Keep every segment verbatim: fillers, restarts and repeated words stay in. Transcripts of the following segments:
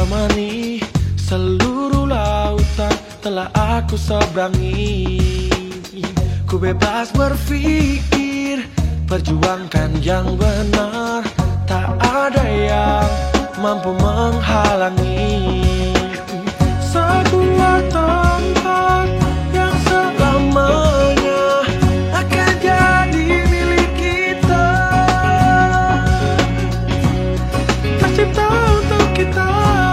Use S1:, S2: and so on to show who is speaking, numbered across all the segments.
S1: menemani. Seluruh lautan telah aku seberangi. Ku bebas berpikir, perjuangkan yang benar. Tak ada yang mampu menghalangi. Sebuah tempat yang selamanya akan jadi milik kita, tercipta untuk kita.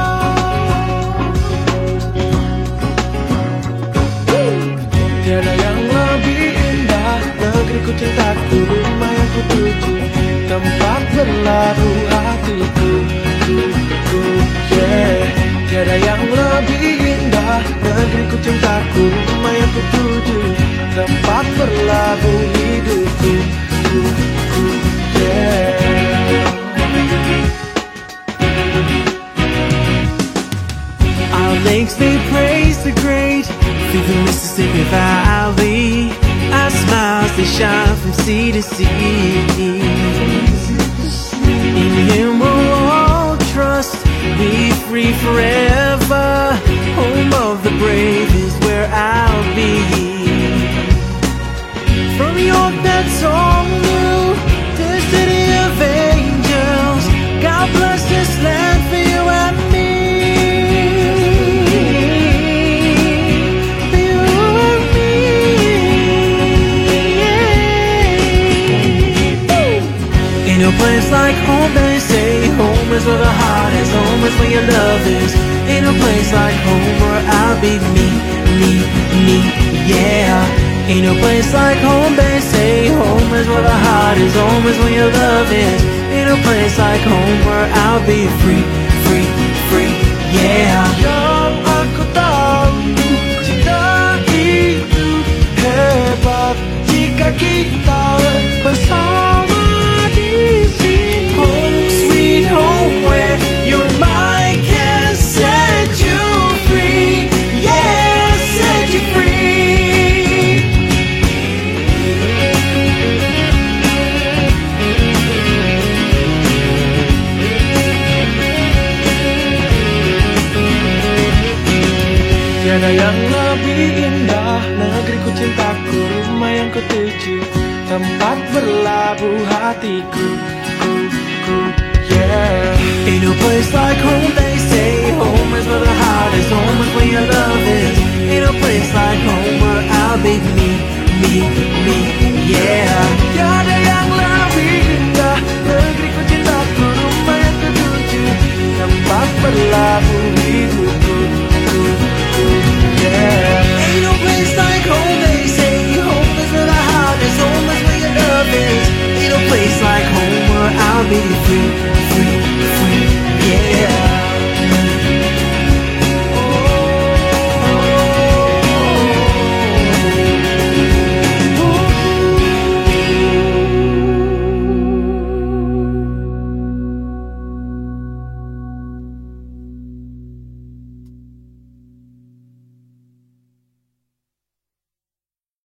S1: Tiada yang lebih indah, negeriku cintaku, rumah yang ku tuju, tempat berlabuh hatiku, ku, ku, yeah. Tiada yang lebih indah, negeriku cintaku, rumah yang ku tuju, tempat berlabuh hidupku, ku, ku, yeah.
S2: Our lakes they praise the great through the Mississippi Valley. Our smiles they shine from sea to sea. In Him we'll all trust, be free forever. Home of the brave is where I'll be. From York that's all new, to the city of angels, God bless this land for you and me. For you and me. Ain't no place like home, they say. Home is where the heart is, home is where your love is. Ain't no place like home where I'll be me, me, me, yeah. Ain't no place like home, they say. Home is where the heart is, home is where your love is. Ain't no place like home where I'll be free, free, free, yeah.
S1: Yang aku tahu, cinta itu hebat jika kita bersama di sini.
S2: Home sweet home where your mind can set you free, yeah, set you free.
S1: Tiada yang lebih indah, negeriku cintaku, rumah yang ku tuju, tempat berlabuh hatiku, ku, ku, yeah.
S2: Ain't no place like home, they say. Home is where the heart is, home is where your love is. Ain't no place like home where I'll be me, me, me, yeah.
S1: Tiada yang lebih indah, negeriku cintaku, rumah yang ku tuju, tempat berlabuh hidupku, ku, ku, yeah.
S2: Ain't no place like home, they say. Home is where the heart is, home is where your love is. Ain't no place like home where I'll be free,